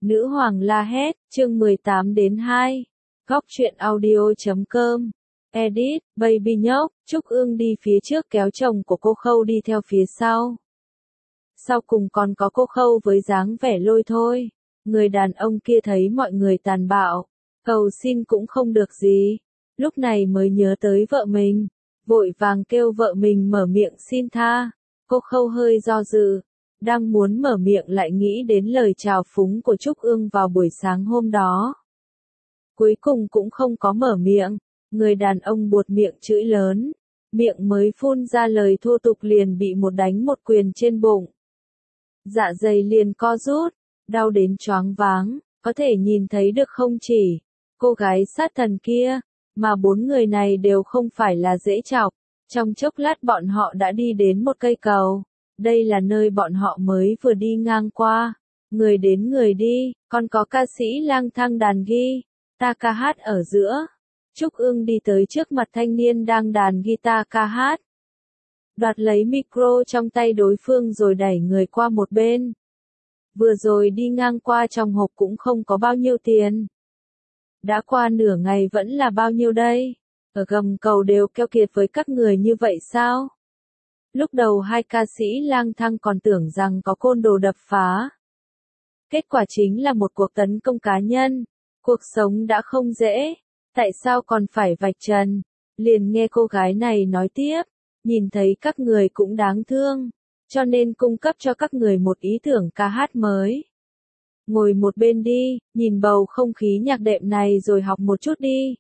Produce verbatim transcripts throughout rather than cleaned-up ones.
Nữ hoàng la hét, chương mười tám đến hai. Góc truyện audio.com. Edit, Baby nhóc, Trúc Ương đi phía trước kéo chồng của cô Khâu đi theo phía sau. Sau cùng còn có cô Khâu với dáng vẻ lôi thôi. Người đàn ông kia thấy mọi người tàn bạo, cầu xin cũng không được gì. Lúc này mới nhớ tới vợ mình, vội vàng kêu vợ mình mở miệng xin tha. Cô Khâu hơi do dự, đang muốn mở miệng lại nghĩ đến lời chào phúng của Trúc Ương vào buổi sáng hôm đó. Cuối cùng cũng không có mở miệng, người đàn ông buột miệng chửi lớn, miệng mới phun ra lời thô tục liền bị một đánh một quyền trên bụng. Dạ dày liền co rút, đau đến choáng váng, có thể nhìn thấy được không chỉ cô gái sát thần kia, mà bốn người này đều không phải là dễ chọc. Trong chốc lát bọn họ đã đi đến một cây cầu. Đây là nơi bọn họ mới vừa đi ngang qua. Người đến người đi, còn có ca sĩ lang thang đàn guitar ca hát ở giữa. Trúc Ương đi tới trước mặt thanh niên đang đàn guitar ca hát. Đoạt lấy micro trong tay đối phương rồi đẩy người qua một bên. Vừa rồi đi ngang qua trong hộp cũng không có bao nhiêu tiền. Đã qua nửa ngày vẫn là bao nhiêu đây? Ở gầm cầu đều keo kiệt với các người như vậy sao? Lúc đầu hai ca sĩ lang thang còn tưởng rằng có côn đồ đập phá. Kết quả chính là một cuộc tấn công cá nhân. Cuộc sống đã không dễ, tại sao còn phải vạch trần? Liền nghe cô gái này nói tiếp, nhìn thấy các người cũng đáng thương, cho nên cung cấp cho các người một ý tưởng ca hát mới. Ngồi một bên đi, nhìn bầu không khí nhạc đệm này rồi học một chút đi.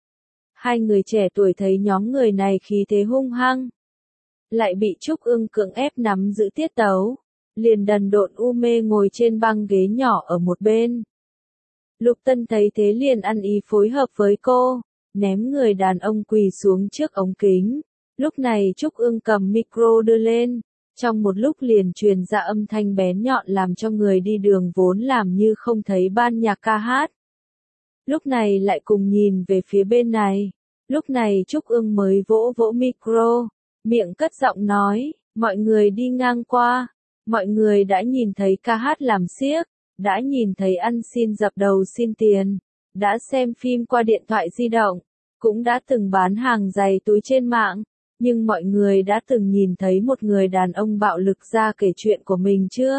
Hai người trẻ tuổi thấy nhóm người này khí thế hung hăng, lại bị Trúc Ương cưỡng ép nắm giữ tiết tấu, liền đần độn u mê ngồi trên băng ghế nhỏ ở một bên. Lục Tân thấy thế liền ăn ý phối hợp với cô, ném người đàn ông quỳ xuống trước ống kính. Lúc này Trúc Ương cầm micro đưa lên, trong một lúc liền truyền ra âm thanh bén nhọn làm cho người đi đường vốn làm như không thấy ban nhạc ca hát. Lúc này lại cùng nhìn về phía bên này, lúc này Trúc Ương mới vỗ vỗ micro, miệng cất giọng nói, mọi người đi ngang qua, mọi người đã nhìn thấy ca hát làm xiếc, đã nhìn thấy ăn xin dập đầu xin tiền, đã xem phim qua điện thoại di động, cũng đã từng bán hàng giày túi trên mạng, nhưng mọi người đã từng nhìn thấy một người đàn ông bạo lực ra kể chuyện của mình chưa?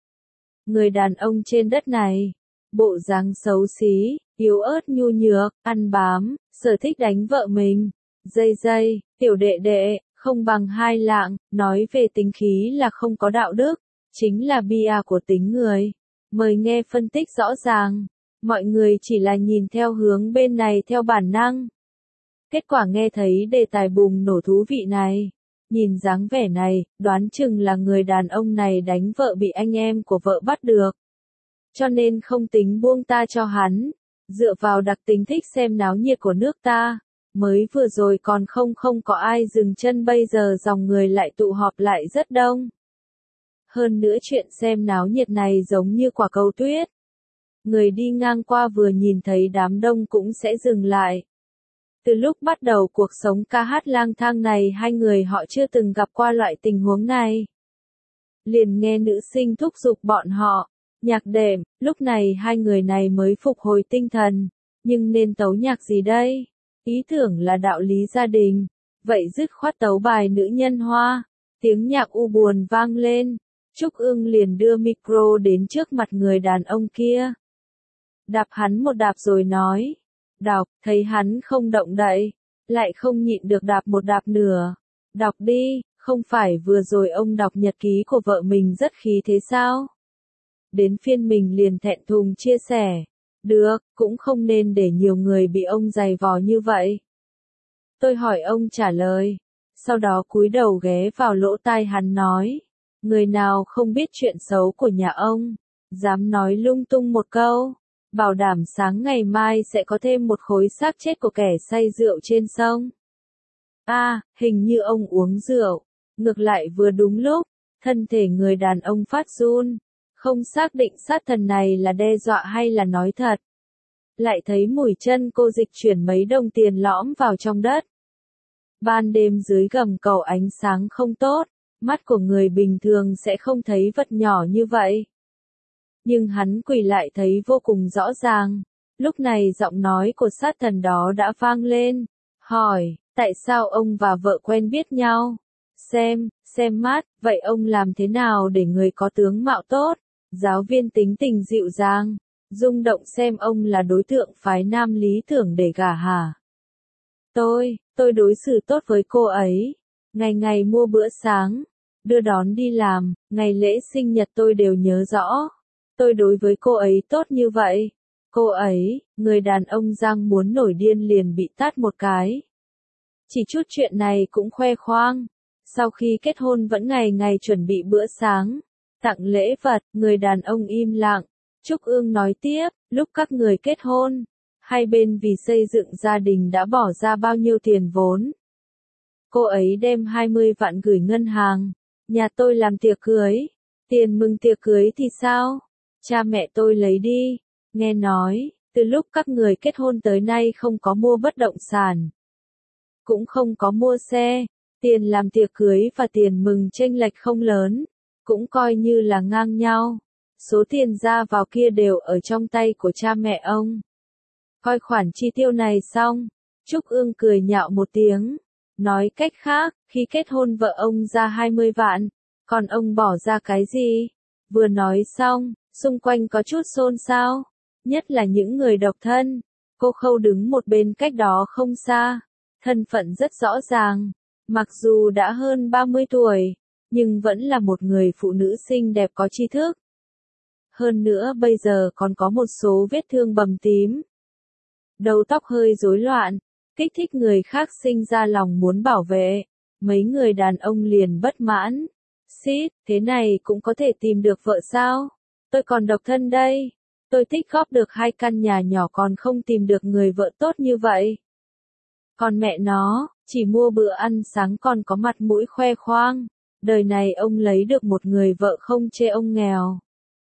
Người đàn ông trên đất này, bộ dáng xấu xí, yếu ớt nhu nhược, ăn bám, sở thích đánh vợ mình, dây dây, tiểu đệ đệ, không bằng hai lạng, nói về tính khí là không có đạo đức, chính là bia của tính người. Mời nghe phân tích rõ ràng, mọi người chỉ là nhìn theo hướng bên này theo bản năng. Kết quả nghe thấy đề tài bùng nổ thú vị này, nhìn dáng vẻ này, đoán chừng là người đàn ông này đánh vợ bị anh em của vợ bắt được. Cho nên không tính buông ta cho hắn, dựa vào đặc tính thích xem náo nhiệt của nước ta, mới vừa rồi còn không không có ai dừng chân bây giờ dòng người lại tụ họp lại rất đông. Hơn nữa chuyện xem náo nhiệt này giống như quả cầu tuyết. Người đi ngang qua vừa nhìn thấy đám đông cũng sẽ dừng lại. Từ lúc bắt đầu cuộc sống ca hát lang thang này hai người họ chưa từng gặp qua loại tình huống này. Liền nghe nữ sinh thúc giục bọn họ, nhạc đệm, lúc này hai người này mới phục hồi tinh thần. Nhưng nên tấu nhạc gì đây? Ý tưởng là đạo lý gia đình. Vậy dứt khoát tấu bài nữ nhân hoa. Tiếng nhạc u buồn vang lên. Trúc Ương liền đưa micro đến trước mặt người đàn ông kia. Đạp hắn một đạp rồi nói. Đọc, thấy hắn không động đậy, lại không nhịn được đạp một đạp nữa. Đọc đi, không phải vừa rồi ông đọc nhật ký của vợ mình rất khí thế sao? Đến phiên mình liền thẹn thùng chia sẻ. Được, cũng không nên để nhiều người bị ông giày vò như vậy. Tôi hỏi ông trả lời. Sau đó cúi đầu ghé vào lỗ tai hắn nói. Người nào không biết chuyện xấu của nhà ông, dám nói lung tung một câu, bảo đảm sáng ngày mai sẽ có thêm một khối xác chết của kẻ say rượu trên sông. A, à, hình như ông uống rượu. Ngược lại vừa đúng lúc, thân thể người đàn ông phát run, không xác định sát thần này là đe dọa hay là nói thật. Lại thấy mùi chân cô dịch chuyển mấy đồng tiền lõm vào trong đất. Ban đêm dưới gầm cầu ánh sáng không tốt, mắt của người bình thường sẽ không thấy vật nhỏ như vậy. nhưng hắn quỳ lại thấy vô cùng rõ ràng. Lúc này giọng nói của sát thần đó đã vang lên, hỏi, tại sao ông và vợ quen biết nhau? Xem, xem mắt, vậy ông làm thế nào để người có tướng mạo tốt? Giáo viên tính tình dịu dàng, rung động xem ông là đối tượng phái nam lý tưởng để gả hả? Tôi, tôi đối xử tốt với cô ấy, ngày ngày mua bữa sáng, đưa đón đi làm, ngày lễ sinh nhật tôi đều nhớ rõ. Tôi đối với cô ấy tốt như vậy. Cô ấy, người đàn ông Giang muốn nổi điên liền bị tát một cái. Chỉ chút chuyện này cũng khoe khoang. Sau khi kết hôn vẫn ngày ngày chuẩn bị bữa sáng, tặng lễ vật, người đàn ông im lặng. Trúc Ương nói tiếp, lúc các người kết hôn, hai bên vì xây dựng gia đình đã bỏ ra bao nhiêu tiền vốn. Cô ấy đem hai mươi vạn gửi ngân hàng, nhà tôi làm tiệc cưới, tiền mừng tiệc cưới thì sao? Cha mẹ tôi lấy đi, nghe nói, từ lúc các người kết hôn tới nay không có mua bất động sản, cũng không có mua xe, tiền làm tiệc cưới và tiền mừng chênh lệch không lớn, cũng coi như là ngang nhau. Số tiền ra vào kia đều ở trong tay của cha mẹ ông. Coi khoản chi tiêu này xong, Trúc Ương cười nhạo một tiếng, nói cách khác, khi kết hôn vợ ông ra hai mươi vạn, còn ông bỏ ra cái gì? Vừa nói xong, xung quanh có chút xôn xao, nhất là những người độc thân. Cô Khâu đứng một bên cách đó không xa, thân phận rất rõ ràng, mặc dù đã hơn ba mươi tuổi, nhưng vẫn là một người phụ nữ xinh đẹp có tri thức. Hơn nữa bây giờ còn có một số vết thương bầm tím. Đầu tóc hơi rối loạn, kích thích người khác sinh ra lòng muốn bảo vệ. Mấy người đàn ông liền bất mãn. Xít, thế này cũng có thể tìm được vợ sao? Tôi còn độc thân đây. Tôi tích góp được hai căn nhà nhỏ còn không tìm được người vợ tốt như vậy. Còn mẹ nó, chỉ mua bữa ăn sáng còn có mặt mũi khoe khoang. Đời này ông lấy được một người vợ không chê ông nghèo.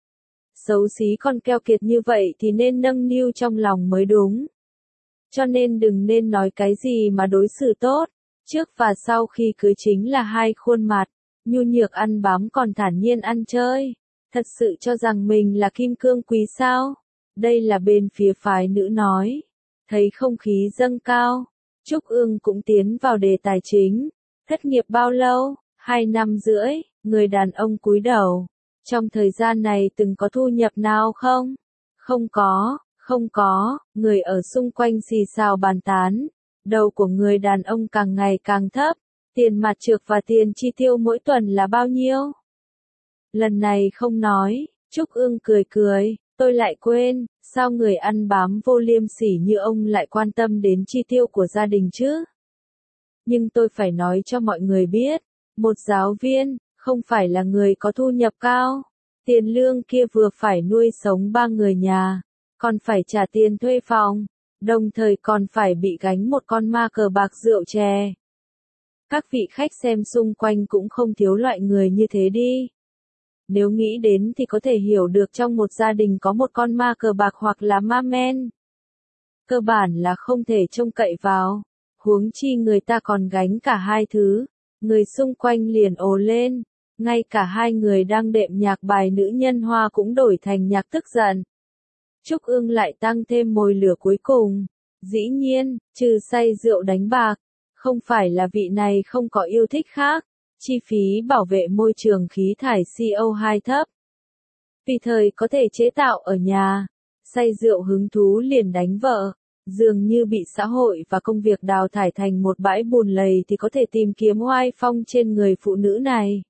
Xấu xí còn keo kiệt như vậy thì nên nâng niu trong lòng mới đúng. Cho nên đừng nên nói cái gì mà đối xử tốt, trước và sau khi cưới chính là hai khuôn mặt, nhu nhược ăn bám còn thản nhiên ăn chơi. Thật sự cho rằng mình là kim cương quý sao? Đây là bên phía phái nữ nói. Thấy không khí dâng cao, Trúc Ương cũng tiến vào đề tài chính. Thất nghiệp bao lâu? Hai năm rưỡi, người đàn ông cúi đầu. Trong thời gian này từng có thu nhập nào không? Không có, không có, người ở xung quanh xì xào bàn tán. Đầu của người đàn ông càng ngày càng thấp. Tiền mặt trược và tiền chi tiêu mỗi tuần là bao nhiêu? Lần này không nói, Trúc Ương cười cười, tôi lại quên, sao người ăn bám vô liêm sỉ như ông lại quan tâm đến chi tiêu của gia đình chứ? Nhưng tôi phải nói cho mọi người biết, một giáo viên, không phải là người có thu nhập cao. Tiền lương kia vừa phải nuôi sống ba người nhà, còn phải trả tiền thuê phòng, đồng thời còn phải bị gánh một con ma cờ bạc rượu chè. Các vị khách xem xung quanh cũng không thiếu loại người như thế đi. Nếu nghĩ đến thì có thể hiểu được trong một gia đình có một con ma cờ bạc hoặc là ma men. Cơ bản là không thể trông cậy vào, huống chi người ta còn gánh cả hai thứ. Người xung quanh liền ồ lên, ngay cả hai người đang đệm nhạc bài nữ nhân hoa cũng đổi thành nhạc tức giận. Trúc Ương lại tăng thêm mồi lửa cuối cùng. Dĩ nhiên, trừ say rượu đánh bạc, không phải là vị này không có yêu thích khác. Chi phí bảo vệ môi trường khí thải C O hai thấp. Vì thời có thể chế tạo ở nhà, say rượu hứng thú liền đánh vợ, dường như bị xã hội và công việc đào thải thành một bãi bùn lầy thì có thể tìm kiếm oai phong trên người phụ nữ này.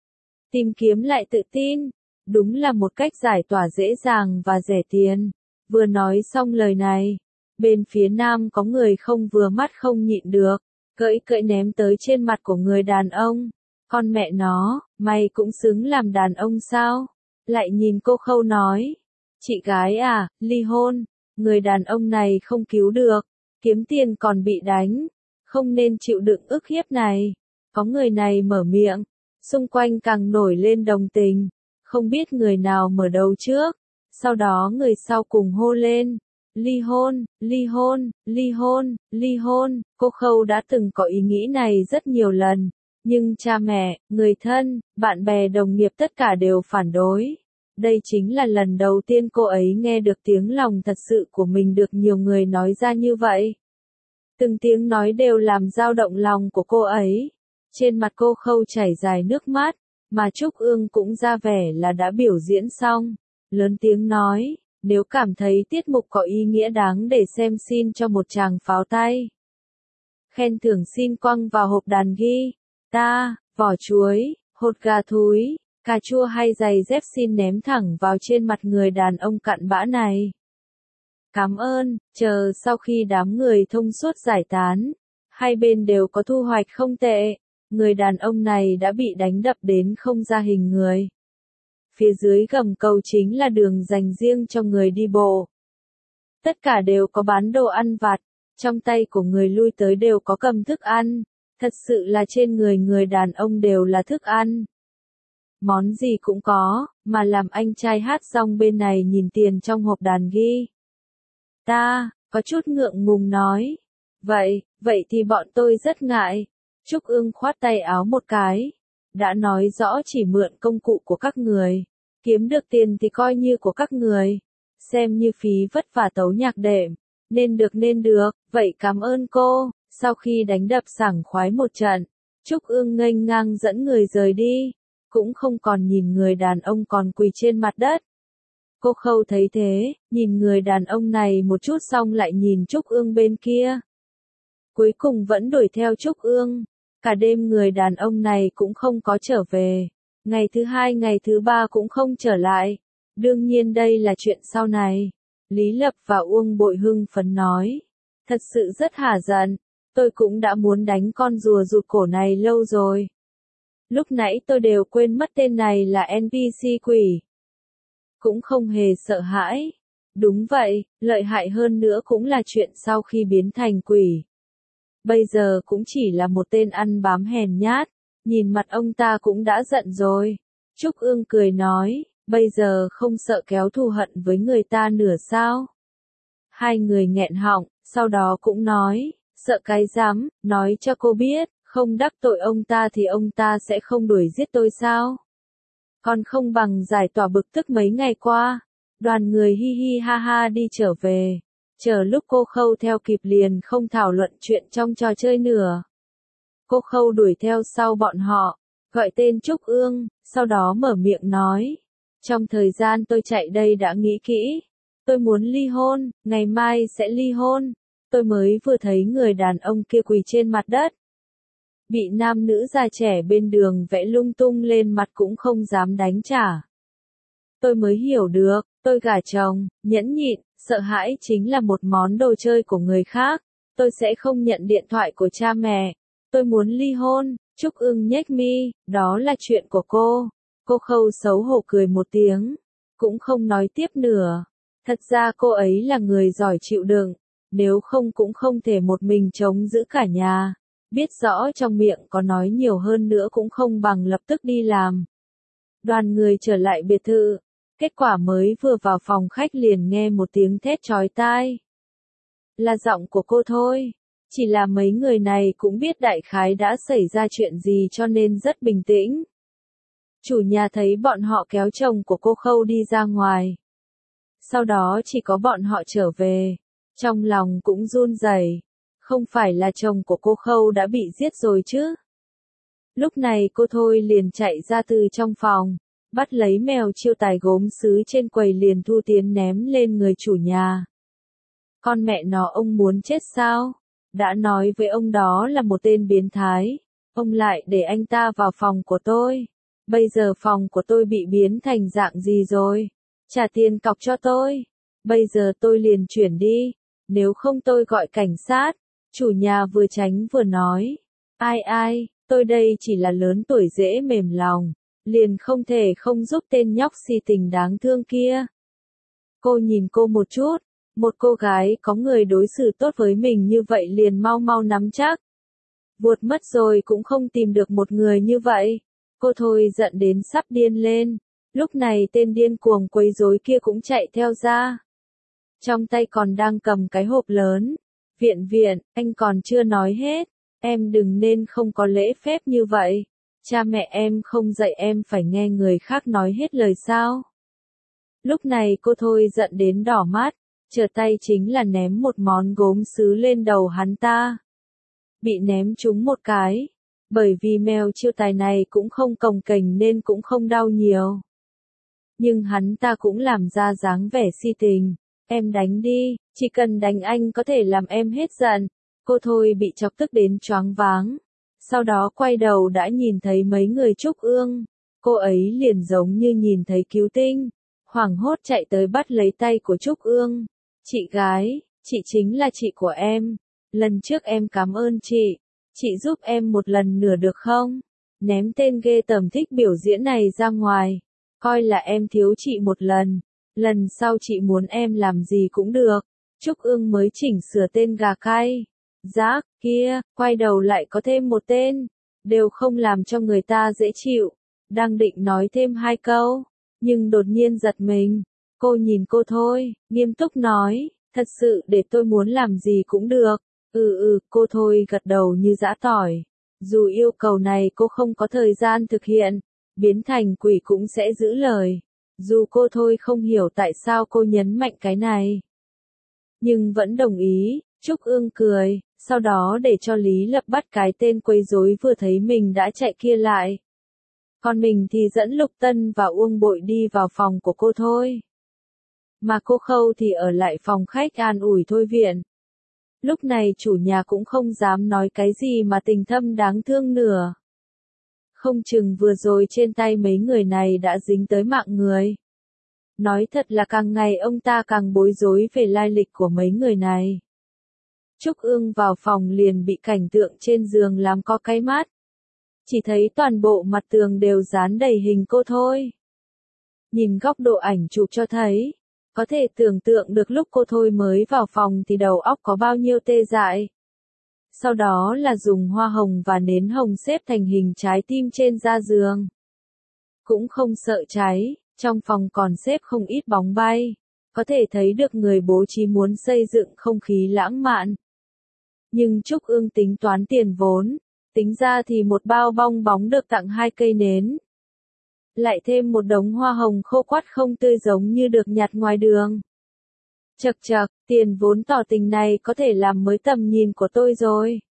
Tìm kiếm lại tự tin, đúng là một cách giải tỏa dễ dàng và rẻ tiền. Vừa nói xong lời này, bên phía nam có người không vừa mắt không nhịn được, cỡi cỡi ném tới trên mặt của người đàn ông. Con mẹ nó, mày cũng xứng làm đàn ông sao? Lại nhìn cô Khâu nói. Chị gái à, ly hôn, người đàn ông này không cứu được, kiếm tiền còn bị đánh, không nên chịu đựng ức hiếp này. Có người này mở miệng, xung quanh càng nổi lên đồng tình, không biết người nào mở đầu trước, sau đó người sau cùng hô lên. Ly hôn, ly hôn, ly hôn, ly hôn, cô Khâu đã từng có ý nghĩ này rất nhiều lần. Nhưng cha mẹ, người thân, bạn bè đồng nghiệp tất cả đều phản đối. Đây chính là lần đầu tiên cô ấy nghe được tiếng lòng thật sự của mình được nhiều người nói ra như vậy. Từng tiếng nói đều làm dao động lòng của cô ấy. Trên mặt cô Khâu chảy dài nước mắt, mà Trúc Ương cũng ra vẻ là đã biểu diễn xong. Lớn tiếng nói, nếu cảm thấy tiết mục có ý nghĩa đáng để xem xin cho một tràng pháo tay. Khen thưởng xin quăng vào hộp đàn ghi. Ta, vỏ chuối, hột gà thúi, cà chua hay giày dép xin ném thẳng vào trên mặt người đàn ông cặn bã này. Cảm ơn, chờ sau khi đám người thông suốt giải tán, hai bên đều có thu hoạch không tệ, người đàn ông này đã bị đánh đập đến không ra hình người. Phía dưới gầm cầu chính là đường dành riêng cho người đi bộ. Tất cả đều có bán đồ ăn vặt, trong tay của người lui tới đều có cầm thức ăn, thật sự là trên người người đàn ông đều là thức ăn. Món gì cũng có, mà làm anh trai hát xong bên này nhìn tiền trong hộp đàn ghi. Ta, có chút ngượng ngùng nói. Vậy, vậy thì bọn tôi rất ngại. Trúc Ương khoát tay áo một cái. Đã nói rõ chỉ mượn công cụ của các người. Kiếm được tiền thì coi như của các người. Xem như phí vất vả tấu nhạc đệm. Nên được nên được, vậy cảm ơn cô. Sau khi đánh đập sảng khoái một trận, Trúc Ương nghênh ngang dẫn người rời đi. Cũng không còn nhìn người đàn ông còn quỳ trên mặt đất. Cô Khâu thấy thế, nhìn người đàn ông này một chút xong lại nhìn Trúc Ương bên kia. Cuối cùng vẫn đuổi theo Trúc Ương. Cả đêm người đàn ông này cũng không có trở về. Ngày thứ hai ngày thứ ba cũng không trở lại. Đương nhiên đây là chuyện sau này. Lý Lập và Uông Bội hưng phấn nói. Thật sự rất hả giận. Tôi cũng đã muốn đánh con rùa rụt cổ này lâu rồi. Lúc nãy tôi đều quên mất tên này là en pê xê quỷ. Cũng không hề sợ hãi. Đúng vậy, lợi hại hơn nữa cũng là chuyện sau khi biến thành quỷ. Bây giờ cũng chỉ là một tên ăn bám hèn nhát, nhìn mặt ông ta cũng đã giận rồi. Trúc Ương cười nói, bây giờ không sợ kéo thù hận với người ta nửa sao. Hai người nghẹn họng, sau đó cũng nói, sợ cái dám, nói cho cô biết, không đắc tội ông ta thì ông ta sẽ không đuổi giết tôi sao. Còn không bằng giải tỏa bực tức mấy ngày qua. Đoàn người hi hi ha ha đi trở về. Chờ lúc cô Khâu theo kịp liền không thảo luận chuyện trong trò chơi nữa. Cô Khâu đuổi theo sau bọn họ, gọi tên Trúc Ương, sau đó mở miệng nói. Trong thời gian tôi chạy đây đã nghĩ kỹ. Tôi muốn ly hôn, ngày mai sẽ ly hôn. Tôi mới vừa thấy người đàn ông kia quỳ trên mặt đất. Bị nam nữ già trẻ bên đường vẽ lung tung lên mặt cũng không dám đánh trả. Tôi mới hiểu được, tôi gả chồng, nhẫn nhịn, sợ hãi chính là một món đồ chơi của người khác. Tôi sẽ không nhận điện thoại của cha mẹ. Tôi muốn ly hôn. Trúc Ương nhếch mi, đó là chuyện của cô. Cô Khâu xấu hổ cười một tiếng, cũng không nói tiếp nữa. Thật ra cô ấy là người giỏi chịu đựng, nếu không cũng không thể một mình chống giữ cả nhà. Biết rõ trong miệng có nói nhiều hơn nữa cũng không bằng lập tức đi làm. Đoàn người trở lại biệt thự, kết quả mới vừa vào phòng khách liền nghe một tiếng thét chói tai. Là giọng của cô thôi, chỉ là mấy người này cũng biết đại khái đã xảy ra chuyện gì cho nên rất bình tĩnh. Chủ nhà thấy bọn họ kéo chồng của cô Khâu đi ra ngoài. Sau đó chỉ có bọn họ trở về, trong lòng cũng run rẩy. Không phải là chồng của cô Khâu đã bị giết rồi chứ? Lúc này cô Thôi liền chạy ra từ trong phòng, bắt lấy mèo chiêu tài gốm sứ trên quầy liền thu tiền ném lên người chủ nhà. Con mẹ nó ông muốn chết sao? Đã nói với ông đó là một tên biến thái, ông lại để anh ta vào phòng của tôi. Bây giờ phòng của tôi bị biến thành dạng gì rồi? Trả tiền cọc cho tôi. Bây giờ tôi liền chuyển đi, nếu không tôi gọi cảnh sát. Chủ nhà vừa tránh vừa nói. Ai ai, tôi đây chỉ là lớn tuổi dễ mềm lòng, liền không thể không giúp tên nhóc si tình đáng thương kia. Cô nhìn cô một chút, một cô gái có người đối xử tốt với mình như vậy liền mau mau nắm chắc. Vuột mất rồi cũng không tìm được một người như vậy. Cô Thôi giận đến sắp điên lên. Lúc này tên điên cuồng quấy rối kia cũng chạy theo ra. Trong tay còn đang cầm cái hộp lớn. Viện viện, anh còn chưa nói hết. Em đừng nên không có lễ phép như vậy. Cha mẹ em không dạy em phải nghe người khác nói hết lời sao. Lúc này cô Thôi giận đến đỏ mắt, trở tay chính là ném một món gốm sứ lên đầu hắn ta. Bị ném trúng một cái, bởi vì mèo chiêu tài này cũng không cồng kềnh nên cũng không đau nhiều. Nhưng hắn ta cũng làm ra dáng vẻ si tình, em đánh đi, chỉ cần đánh anh có thể làm em hết giận. Cô Thôi bị chọc tức đến choáng váng, sau đó quay đầu đã nhìn thấy mấy người Trúc Ương, cô ấy liền giống như nhìn thấy cứu tinh, hoảng hốt chạy tới bắt lấy tay của Trúc Ương. Chị gái, chị chính là chị của em, lần trước em cảm ơn chị, chị giúp em một lần nữa được không? Ném tên ghê tởm thích biểu diễn này ra ngoài, coi là em thiếu chị một lần, lần sau chị muốn em làm gì cũng được. Trúc Ương mới chỉnh sửa tên gà cay. Giác, kia, quay đầu lại có thêm một tên, đều không làm cho người ta dễ chịu. Đang định nói thêm hai câu, nhưng đột nhiên giật mình. Cô nhìn cô Thôi, nghiêm túc nói, thật sự để tôi muốn làm gì cũng được. Ừ ừ, cô Thôi gật đầu như giã tỏi. Dù yêu cầu này cô không có thời gian thực hiện, biến thành quỷ cũng sẽ giữ lời. Dù cô Thôi không hiểu tại sao cô nhấn mạnh cái này, nhưng vẫn đồng ý. Trúc Ương cười, sau đó để cho Lý Lập bắt cái tên quấy rối vừa thấy mình đã chạy kia lại. Còn mình thì dẫn Lục Tân và Uông Bội đi vào phòng của cô Thôi. Mà cô Khâu thì ở lại phòng khách an ủi Thôi Viện. Lúc này chủ nhà cũng không dám nói cái gì mà tình thâm đáng thương nữa. Không chừng vừa rồi trên tay mấy người này đã dính tới mạng người. Nói thật là càng ngày ông ta càng bối rối về lai lịch của mấy người này. Trúc Ương vào phòng liền bị cảnh tượng trên giường làm co cái mắt. Chỉ thấy toàn bộ mặt tường đều dán đầy hình cô Thôi. Nhìn góc độ ảnh chụp cho thấy, có thể tưởng tượng được lúc cô Thôi mới vào phòng thì đầu óc có bao nhiêu tê dại. Sau đó là dùng hoa hồng và nến hồng xếp thành hình trái tim trên da giường. Cũng không sợ cháy, trong phòng còn xếp không ít bóng bay. Có thể thấy được người bố trí muốn xây dựng không khí lãng mạn. Nhưng Trúc Ương tính toán tiền vốn, tính ra thì một bao bong bóng được tặng hai cây nến. Lại thêm một đống hoa hồng khô quắt không tươi giống như được nhặt ngoài đường. Chậc chậc, tiền vốn tỏ tình này có thể làm mới tầm nhìn của tôi rồi.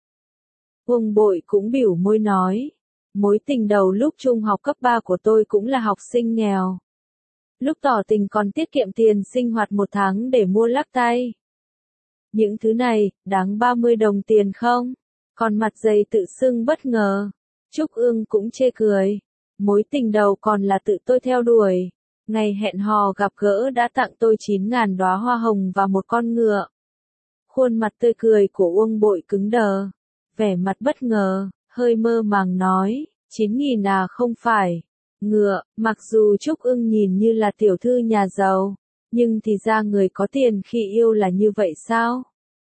Uông Bội cũng bỉu môi nói, mối tình đầu lúc trung học cấp ba của tôi cũng là học sinh nghèo. Lúc tỏ tình còn tiết kiệm tiền sinh hoạt một tháng để mua lắc tay. Những thứ này, đáng ba mươi đồng tiền không? Còn mặt dày tự xưng bất ngờ. Trúc Ương cũng chê cười. Mối tình đầu còn là tự tôi theo đuổi. Ngày hẹn hò gặp gỡ đã tặng tôi chín ngàn đóa hoa hồng và một con ngựa. Khuôn mặt tươi cười của Uông Bội cứng đờ. Vẻ mặt bất ngờ, hơi mơ màng nói, chín nghìn à không phải. Ngựa, mặc dù Trúc Ương nhìn như là tiểu thư nhà giàu, nhưng thì ra người có tiền khi yêu là như vậy sao?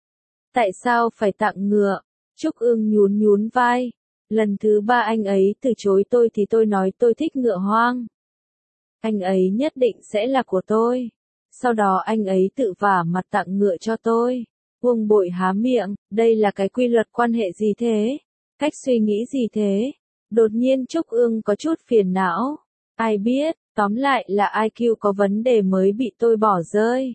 Tại sao phải tặng ngựa? Trúc Ương nhún nhún vai. Lần thứ ba anh ấy từ chối tôi thì tôi nói tôi thích ngựa hoang. Anh ấy nhất định sẽ là của tôi. Sau đó anh ấy tự vả mặt tặng ngựa cho tôi. Uông Bội há miệng, đây là cái quy luật quan hệ gì thế? Cách suy nghĩ gì thế? Đột nhiên Trúc Ương có chút phiền não. Ai biết, tóm lại là i kiu có vấn đề mới bị tôi bỏ rơi.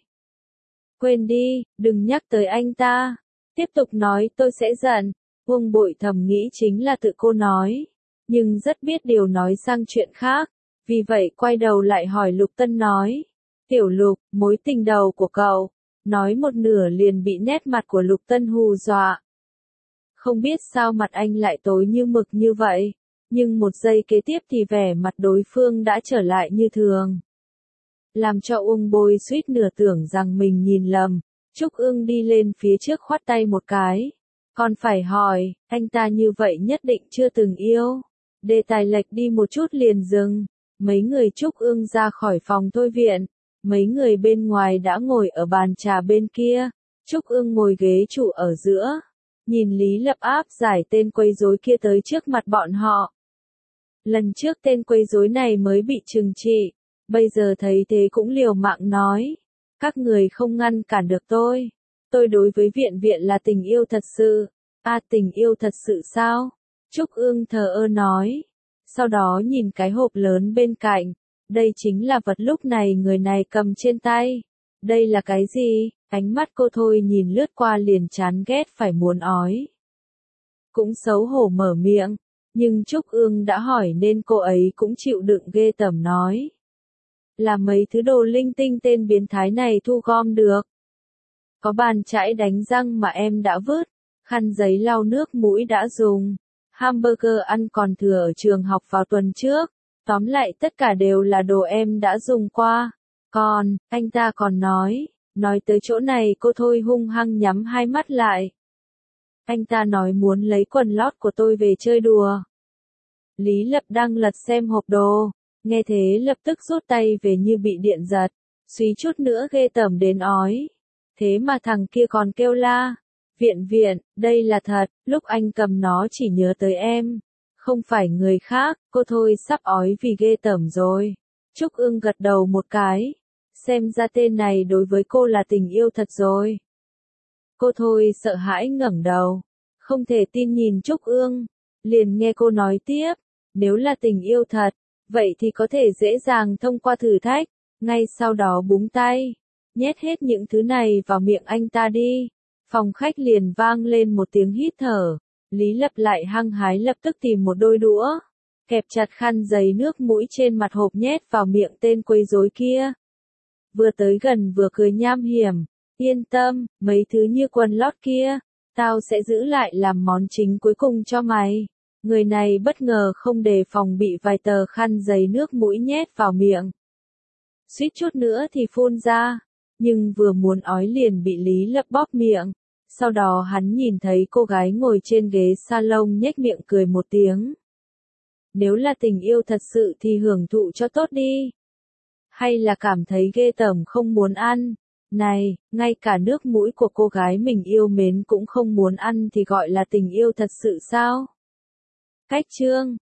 Quên đi, đừng nhắc tới anh ta. Tiếp tục nói tôi sẽ giận. Uông Bội thầm nghĩ chính là tự cô nói. Nhưng rất biết điều nói sang chuyện khác. Vì vậy quay đầu lại hỏi Lục Tân nói. Tiểu Lục, mối tình đầu của cậu. Nói một nửa liền bị nét mặt của Lục Tân hù dọa. Không biết sao mặt anh lại tối như mực như vậy. Nhưng một giây kế tiếp thì vẻ mặt đối phương đã trở lại như thường. Làm cho Uông Bội suýt nửa tưởng rằng mình nhìn lầm. Trúc Ương đi lên phía trước khoát tay một cái. Còn phải hỏi, anh ta như vậy nhất định chưa từng yêu. Đề tài lệch đi một chút liền dừng. Mấy người Trúc Ương ra khỏi phòng Thôi Viện. Mấy người bên ngoài đã ngồi ở bàn trà bên kia. Trúc Ương ngồi ghế chủ ở giữa. Nhìn Lý Lập áp giải tên quấy rối kia tới trước mặt bọn họ. Lần trước tên quấy rối này mới bị trừng trị. Bây giờ thấy thế cũng liều mạng nói. Các người không ngăn cản được tôi. Tôi đối với Viện Viện là tình yêu thật sự. À tình yêu thật sự sao? Trúc Ương thờ ơ nói. Sau đó nhìn cái hộp lớn bên cạnh. Đây chính là vật lúc này người này cầm trên tay. Đây là cái gì? Ánh mắt cô Thôi nhìn lướt qua liền chán ghét phải muốn ói. Cũng xấu hổ mở miệng, nhưng Trúc Ương đã hỏi nên cô ấy cũng chịu đựng ghê tởm nói. Là mấy thứ đồ linh tinh tên biến thái này thu gom được. Có bàn chải đánh răng mà em đã vứt, khăn giấy lau nước mũi đã dùng, hamburger ăn còn thừa ở trường học vào tuần trước. Tóm lại tất cả đều là đồ em đã dùng qua. Còn, anh ta còn nói, nói tới chỗ này cô Thôi hung hăng nhắm hai mắt lại. Anh ta nói muốn lấy quần lót của tôi về chơi đùa. Lý Lập đang lật xem hộp đồ, nghe thế lập tức rút tay về như bị điện giật, suýt chút nữa ghê tởm đến ói. Thế mà thằng kia còn kêu la, viện viện, đây là thật, lúc anh cầm nó chỉ nhớ tới em, không phải người khác, cô Thôi sắp ói vì ghê tởm rồi. Trúc Ương gật đầu một cái, xem ra tên này đối với cô là tình yêu thật rồi. Cô Thôi sợ hãi ngẩng đầu, không thể tin nhìn Trúc Ương, liền nghe cô nói tiếp, nếu là tình yêu thật, vậy thì có thể dễ dàng thông qua thử thách, ngay sau đó búng tay, nhét hết những thứ này vào miệng anh ta đi. Phòng khách liền vang lên một tiếng hít thở, Lý Lập lại hăng hái lập tức tìm một đôi đũa, kẹp chặt khăn giấy nước mũi trên mặt hộp nhét vào miệng tên quấy rối kia. Vừa tới gần vừa cười nham hiểm, yên tâm, mấy thứ như quần lót kia, tao sẽ giữ lại làm món chính cuối cùng cho mày. Người này bất ngờ không đề phòng bị vài tờ khăn giấy nước mũi nhét vào miệng. Suýt chút nữa thì phun ra, nhưng vừa muốn ói liền bị Lý Lập bóp miệng. Sau đó hắn nhìn thấy cô gái ngồi trên ghế salon nhếch miệng cười một tiếng. Nếu là tình yêu thật sự thì hưởng thụ cho tốt đi. Hay là cảm thấy ghê tởm không muốn ăn. Này, ngay cả nước mũi của cô gái mình yêu mến cũng không muốn ăn thì gọi là tình yêu thật sự sao? Cách chương